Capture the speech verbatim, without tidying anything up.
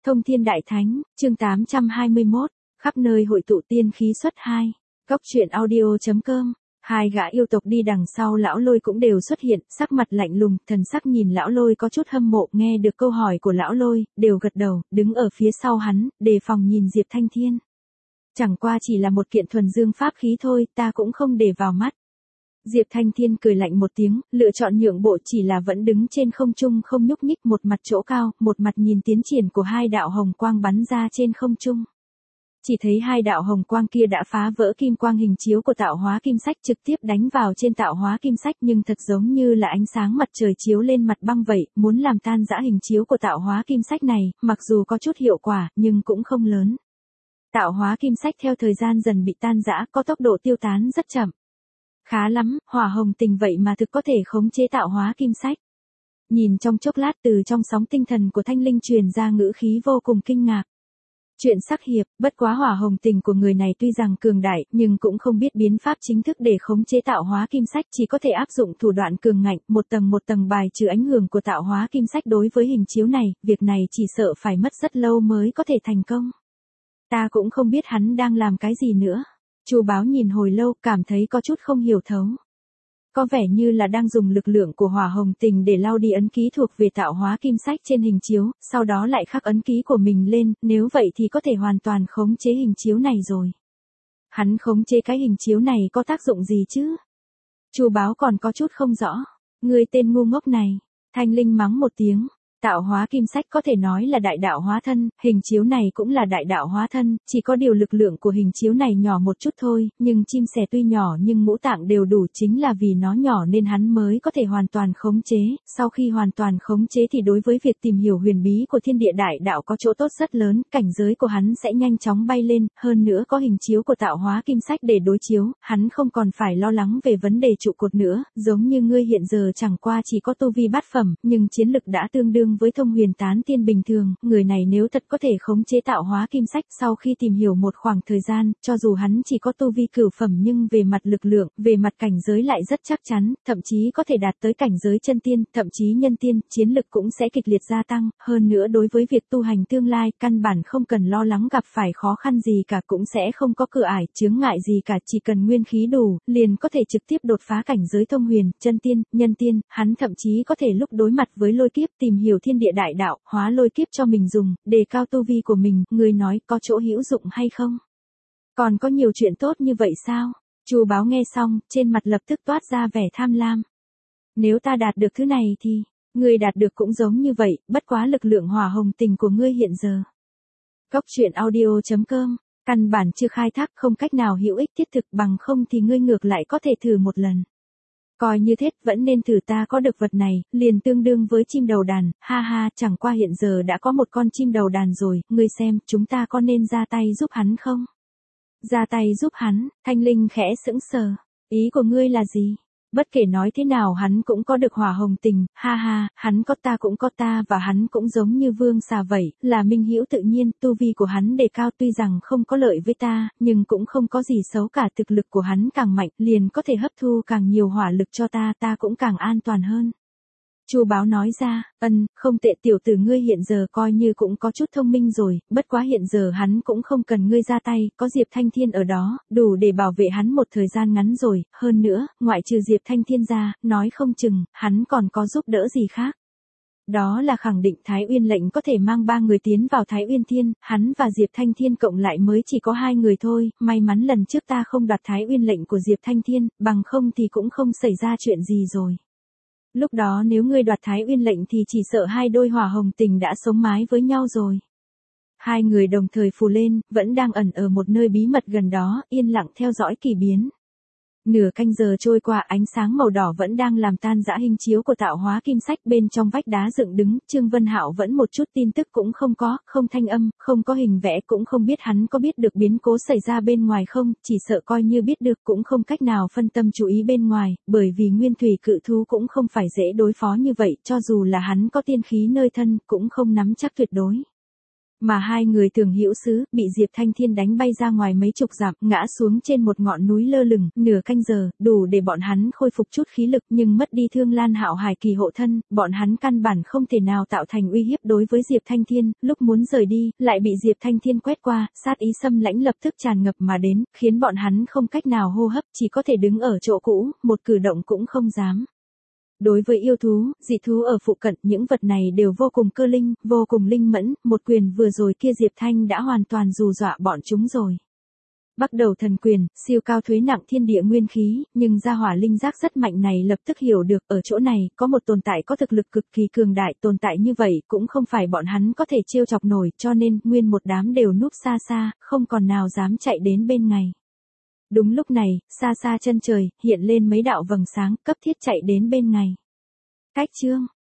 Thông Thiên Đại Thánh, chương tám trăm hai mươi mốt, khắp nơi hội tụ tiên khí xuất hai. Cốc truyện audio.com. Hai gã yêu tộc đi đằng sau lão lôi cũng đều xuất hiện, sắc mặt lạnh lùng, thần sắc nhìn lão lôi có chút hâm mộ, nghe được câu hỏi của lão lôi, đều gật đầu, đứng ở phía sau hắn, đề phòng nhìn Diệp Thanh Thiên. Chẳng qua chỉ là một kiện thuần dương pháp khí thôi, ta cũng không để vào mắt. Diệp Thanh Thiên cười lạnh một tiếng, lựa chọn nhượng bộ, chỉ là vẫn đứng trên không trung không nhúc nhích, một mặt chỗ cao, một mặt nhìn tiến triển của hai đạo hồng quang bắn ra trên không trung. Chỉ thấy hai đạo hồng quang kia đã phá vỡ kim quang hình chiếu của tạo hóa kim sách, trực tiếp đánh vào trên tạo hóa kim sách, nhưng thật giống như là ánh sáng mặt trời chiếu lên mặt băng vậy, muốn làm tan rã hình chiếu của tạo hóa kim sách này, mặc dù có chút hiệu quả, nhưng cũng không lớn. Tạo hóa kim sách theo thời gian dần bị tan rã, có tốc độ tiêu tán rất chậm. Khá lắm, hỏa hồng tình vậy mà thực có thể khống chế tạo hóa kim sách. Nhìn trong chốc lát, từ trong sóng tinh thần của Thanh Linh truyền ra ngữ khí vô cùng kinh ngạc. Chuyện sắc hiệp, bất quá hỏa hồng tình của người này tuy rằng cường đại, nhưng cũng không biết biến pháp chính thức để khống chế tạo hóa kim sách, chỉ có thể áp dụng thủ đoạn cường ngạnh, một tầng một tầng bài trừ ảnh hưởng của tạo hóa kim sách đối với hình chiếu này, việc này chỉ sợ phải mất rất lâu mới có thể thành công. Ta cũng không biết hắn đang làm cái gì nữa. Chu Báo nhìn hồi lâu, cảm thấy có chút không hiểu thấu. Có vẻ như là đang dùng lực lượng của hỏa hồng tình để lau đi ấn ký thuộc về tạo hóa kim sách trên hình chiếu, sau đó lại khắc ấn ký của mình lên, nếu vậy thì có thể hoàn toàn khống chế hình chiếu này rồi. Hắn khống chế cái hình chiếu này có tác dụng gì chứ? Chu Báo còn có chút không rõ. Ngươi tên ngu ngốc này. Thanh Linh mắng một tiếng. Tạo hóa kim sách có thể nói là đại đạo hóa thân, hình chiếu này cũng là đại đạo hóa thân, chỉ có điều lực lượng của hình chiếu này nhỏ một chút thôi, nhưng chim sẻ tuy nhỏ nhưng ngũ tạng đều đủ, chính là vì nó nhỏ nên hắn mới có thể hoàn toàn khống chế, sau khi hoàn toàn khống chế thì đối với việc tìm hiểu huyền bí của thiên địa đại đạo có chỗ tốt rất lớn, cảnh giới của hắn sẽ nhanh chóng bay lên, hơn nữa có hình chiếu của tạo hóa kim sách để đối chiếu, hắn không còn phải lo lắng về vấn đề trụ cột nữa, giống như ngươi hiện giờ chẳng qua chỉ có tu vi bát phẩm, nhưng chiến lực đã tương đương với thông huyền tán tiên bình thường, người này nếu thật có thể khống chế tạo hóa kim sách, sau khi tìm hiểu một khoảng thời gian, cho dù hắn chỉ có tu vi cửu phẩm nhưng về mặt lực lượng, về mặt cảnh giới lại rất chắc chắn, thậm chí có thể đạt tới cảnh giới chân tiên, thậm chí nhân tiên, chiến lực cũng sẽ kịch liệt gia tăng, hơn nữa đối với việc tu hành tương lai, căn bản không cần lo lắng gặp phải khó khăn gì cả, cũng sẽ không có cửa ải, chướng ngại gì cả, chỉ cần nguyên khí đủ, liền có thể trực tiếp đột phá cảnh giới thông huyền, chân tiên, nhân tiên, hắn thậm chí có thể lúc đối mặt với lôi kiếp tìm hiểu thiên địa đại đạo, hóa lôi kiếp cho mình dùng, đề cao tu vi của mình, người nói có chỗ hữu dụng hay không? Còn có nhiều chuyện tốt như vậy sao? Chu Báo nghe xong, trên mặt lập tức toát ra vẻ tham lam. Nếu ta đạt được thứ này thì, ngươi đạt được cũng giống như vậy, bất quá lực lượng hỏa hồng tình của ngươi hiện giờ. Cốc truyện audio.com, căn bản chưa khai thác, không cách nào hữu ích thiết thực, bằng không thì ngươi ngược lại có thể thử một lần. Coi như thế, vẫn nên thử, ta có được vật này, liền tương đương với chim đầu đàn, ha ha, chẳng qua hiện giờ đã có một con chim đầu đàn rồi, ngươi xem, chúng ta có nên ra tay giúp hắn không? Ra tay giúp hắn, Thanh Linh khẽ sững sờ, ý của ngươi là gì? Bất kể nói thế nào hắn cũng có được hỏa hồng tình, ha ha, hắn có ta cũng có ta và hắn cũng giống như vương xà vậy, là minh hữu tự nhiên, tu vi của hắn đề cao tuy rằng không có lợi với ta, nhưng cũng không có gì xấu cả, thực lực của hắn càng mạnh, liền có thể hấp thu càng nhiều hỏa lực cho ta, ta cũng càng an toàn hơn. Chu Báo nói ra, ân, không tệ, tiểu tử ngươi hiện giờ coi như cũng có chút thông minh rồi, bất quá hiện giờ hắn cũng không cần ngươi ra tay, có Diệp Thanh Thiên ở đó, đủ để bảo vệ hắn một thời gian ngắn rồi, hơn nữa, ngoại trừ Diệp Thanh Thiên ra, nói không chừng, hắn còn có giúp đỡ gì khác. Đó là khẳng định Thái Uyên lệnh có thể mang ba người tiến vào Thái Uyên Thiên, hắn và Diệp Thanh Thiên cộng lại mới chỉ có hai người thôi, may mắn lần trước ta không đoạt Thái Uyên lệnh của Diệp Thanh Thiên, bằng không thì cũng không xảy ra chuyện gì rồi. Lúc đó nếu ngươi đoạt Thái Uyên lệnh thì chỉ sợ hai đôi hỏa hồng tình đã sống mái với nhau rồi. Hai người đồng thời phù lên, vẫn đang ẩn ở một nơi bí mật gần đó, yên lặng theo dõi kỳ biến. Nửa canh giờ trôi qua, ánh sáng màu đỏ vẫn đang làm tan rã hình chiếu của tạo hóa kim sách, bên trong vách đá dựng đứng, Trương Vân Hạo vẫn một chút tin tức cũng không có, không thanh âm, không có hình vẽ, cũng không biết hắn có biết được biến cố xảy ra bên ngoài không, chỉ sợ coi như biết được cũng không cách nào phân tâm chú ý bên ngoài, bởi vì nguyên thủy cự thú cũng không phải dễ đối phó như vậy, cho dù là hắn có tiên khí nơi thân, cũng không nắm chắc tuyệt đối. Mà hai người Tưởng Hữu Sứ, bị Diệp Thanh Thiên đánh bay ra ngoài mấy chục dặm, ngã xuống trên một ngọn núi lơ lửng, nửa canh giờ, đủ để bọn hắn khôi phục chút khí lực, nhưng mất đi Thương Lan Hạo Hải kỳ hộ thân, bọn hắn căn bản không thể nào tạo thành uy hiếp đối với Diệp Thanh Thiên, lúc muốn rời đi, lại bị Diệp Thanh Thiên quét qua, sát ý xâm lãnh lập tức tràn ngập mà đến, khiến bọn hắn không cách nào hô hấp, chỉ có thể đứng ở chỗ cũ, một cử động cũng không dám. Đối với yêu thú, dị thú ở phụ cận, những vật này đều vô cùng cơ linh, vô cùng linh mẫn, một quyền vừa rồi kia Diệp Thanh đã hoàn toàn dù dọa bọn chúng rồi. Bắt đầu thần quyền, siêu cao thuế nặng thiên địa nguyên khí, nhưng gia hỏa linh giác rất mạnh này lập tức hiểu được, ở chỗ này, có một tồn tại có thực lực cực kỳ cường đại, tồn tại như vậy, cũng không phải bọn hắn có thể trêu chọc nổi, cho nên, nguyên một đám đều núp xa xa, không còn nào dám chạy đến bên ngày. Đúng lúc này, xa xa chân trời, hiện lên mấy đạo vầng sáng, cấp thiết chạy đến bên ngày. Cách chương